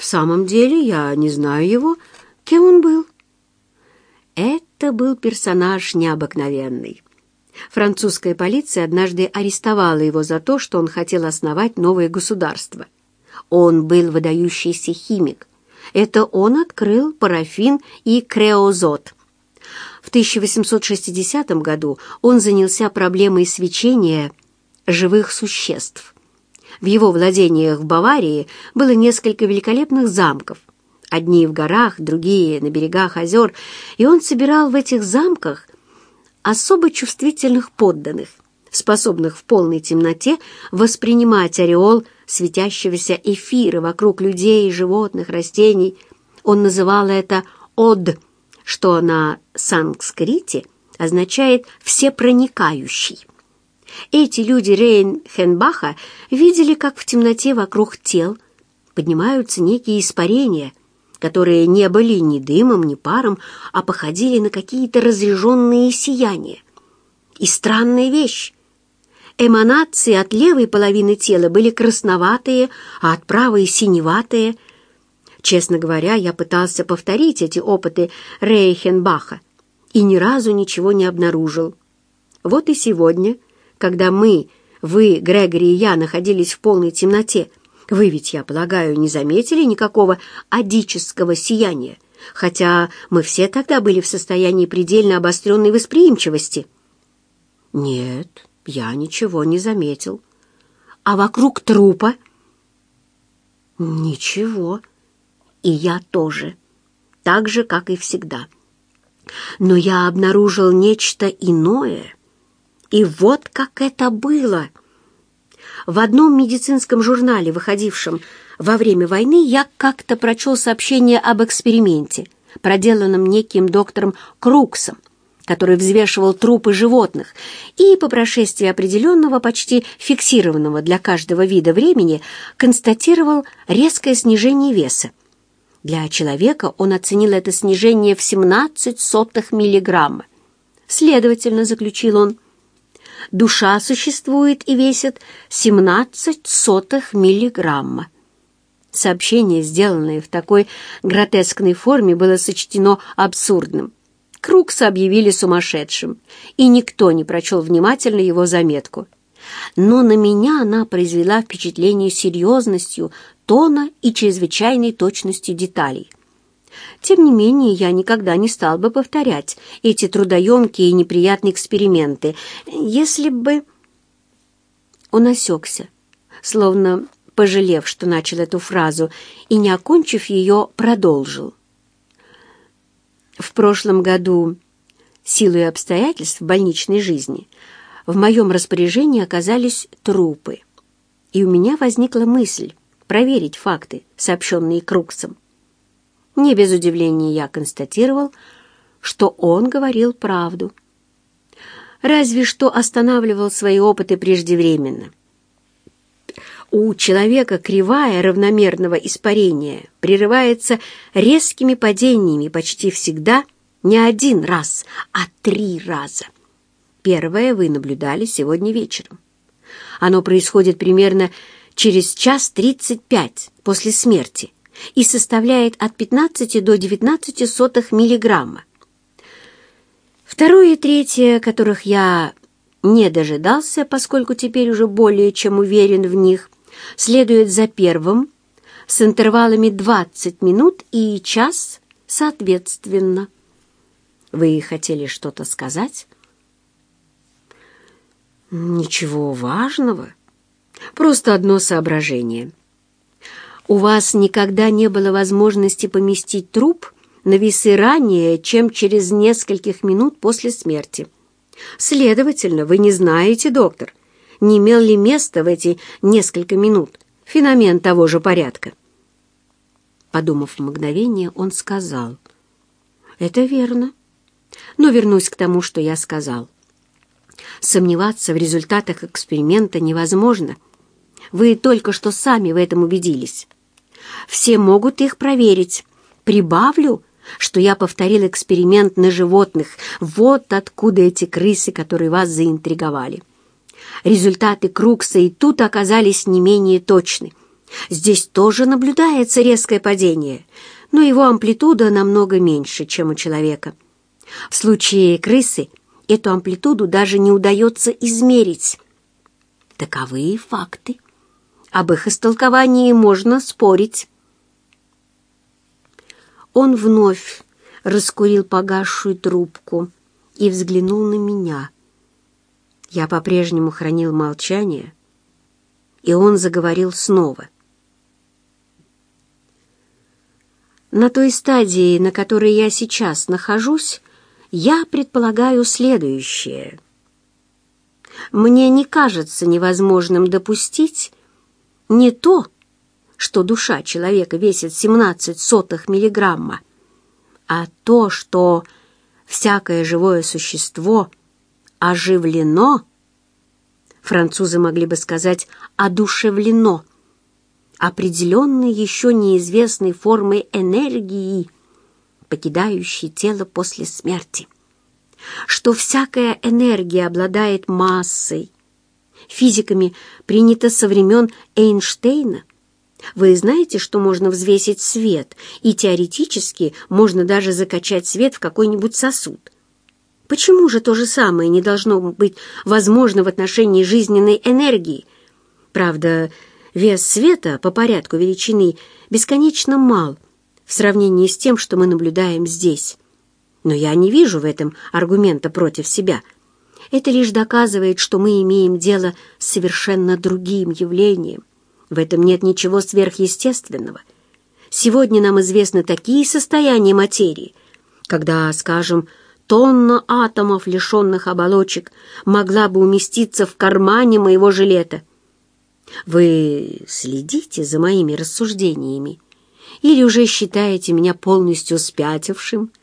В самом деле я не знаю его. Кем он был? Это был персонаж необыкновенный. Французская полиция однажды арестовала его за то, что он хотел основать новое государство. Он был выдающийся химик. Это он открыл парафин и креозот. В 1860 году он занялся проблемой свечения живых существ. В его владениях в Баварии было несколько великолепных замков. Одни в горах, другие на берегах озер, и он собирал в этих замках особо чувствительных подданных, способных в полной темноте воспринимать ореол светящегося эфира вокруг людей, животных, растений. Он называл это «од», что на санскрите означает «всепроникающий». Эти люди Рейхенбаха видели, как в темноте вокруг тел поднимаются некие испарения, которые не были ни дымом, ни паром, а походили на какие-то разряженные сияния. И странная вещь. Эманации от левой половины тела были красноватые, а от правой — синеватые. Честно говоря, я пытался повторить эти опыты Рейхенбаха и ни разу ничего не обнаружил. Вот и сегодня, когда вы, Грегори и я, находились в полной темноте, вы ведь, я полагаю, не заметили никакого адического сияния, хотя мы все тогда были в состоянии предельно обостренной восприимчивости. Нет, я ничего не заметил. А вокруг трупа? Ничего. И я тоже. Так же, как и всегда. Но я обнаружил нечто иное. И вот как это было. В одном медицинском журнале, выходившем во время войны, я как-то прочел сообщение об эксперименте, проделанном неким доктором Круксом, который взвешивал трупы животных и по прошествии определенного, почти фиксированного для каждого вида времени, констатировал резкое снижение веса. Для человека он оценил это снижение в 0,17 миллиграмма. Следовательно, заключил он, душа существует и весит 0,17 миллиграмма. Сообщение, сделанное в такой гротескной форме, было сочтено абсурдным. Крукса объявили сумасшедшим, и никто не прочел внимательно его заметку. Но на меня она произвела впечатление серьезностью тона и чрезвычайной точностью деталей. Тем не менее, я никогда не стал бы повторять эти трудоемкие и неприятные эксперименты, если бы... Он осекся, словно пожалев, что начал эту фразу, и, не окончив ее, продолжил. В прошлом году, силой обстоятельств больничной жизни, в моем распоряжении оказались трупы, и у меня возникла мысль проверить факты, сообщенные Круксом. Не без удивления я констатировал, что он говорил правду. Разве что останавливал свои опыты преждевременно. У человека кривая равномерного испарения прерывается резкими падениями почти всегда не один раз, а 3 раза. Первое вы наблюдали сегодня вечером. Оно происходит примерно через 1:35 после смерти и составляет от 15 до 19 миллиграмма. Второе и третье, которых я не дожидался, поскольку теперь уже более чем уверен в них, следует за первым с интервалами 20 минут и час соответственно. Вы хотели что-то сказать? Ничего важного. Просто одно соображение. У вас никогда не было возможности поместить труп на весы ранее, чем через нескольких минут после смерти. Следовательно, вы не знаете, доктор, не имел ли места в эти несколько минут феномен того же порядка. Подумав мгновение, он сказал: «Это верно. Но вернусь к тому, что я сказал. Сомневаться в результатах эксперимента невозможно. Вы только что сами в этом убедились. Все могут их проверить. Прибавлю, что я повторил эксперимент на животных. Вот откуда эти крысы, которые вас заинтриговали. Результаты Крукса и тут оказались не менее точны. Здесь тоже наблюдается резкое падение, но его амплитуда намного меньше, чем у человека. В случае крысы эту амплитуду даже не удается измерить. Таковы факты. Об их истолковании можно спорить. Он вновь раскурил погасшую трубку и взглянул на меня. Я по-прежнему хранил молчание, и он заговорил снова. На той стадии, на которой я сейчас нахожусь, я предполагаю следующее. Мне не кажется невозможным допустить не то, что душа человека весит 0,17 миллиграмма, а то, что всякое живое существо оживлено, французы могли бы сказать «одушевлено», определенной еще неизвестной формой энергии, покидающей тело после смерти, что всякая энергия обладает массой. Физиками принято со времен Эйнштейна. Вы знаете, что можно взвесить свет, и теоретически можно даже закачать свет в какой-нибудь сосуд. Почему же то же самое не должно быть возможно в отношении жизненной энергии? Правда, вес света по порядку величины бесконечно мал в сравнении с тем, что мы наблюдаем здесь. Но я не вижу в этом аргумента против себя. Это лишь доказывает, что мы имеем дело с совершенно другим явлением. В этом нет ничего сверхъестественного. Сегодня нам известны такие состояния материи, когда, скажем, тонна атомов, лишенных оболочек, могла бы уместиться в кармане моего жилета. Вы следите за моими рассуждениями или уже считаете меня полностью спятившим?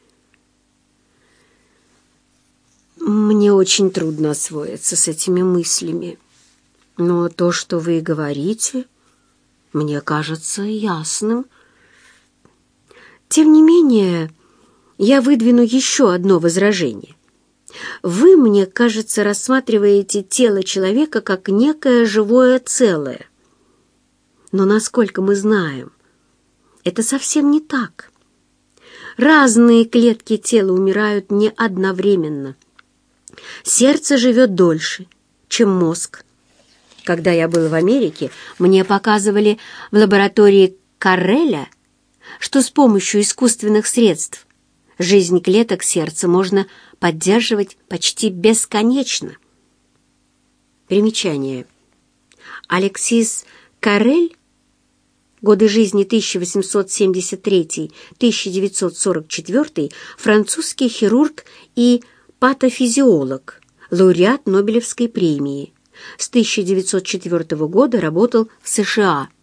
Мне очень трудно освоиться с этими мыслями, но то, что вы говорите, мне кажется ясным. Тем не менее, я выдвину еще одно возражение. Вы, мне кажется, рассматриваете тело человека как некое живое целое. Но, насколько мы знаем, это совсем не так. Разные клетки тела умирают не одновременно. Сердце живет дольше, чем мозг. Когда я был в Америке, мне показывали в лаборатории Карреля, что с помощью искусственных средств жизнь клеток сердца можно поддерживать почти бесконечно. Примечание. Алексис Каррель, годы жизни 1873-1944, французский хирург и патофизиолог, лауреат Нобелевской премии. С 1904 года работал в США.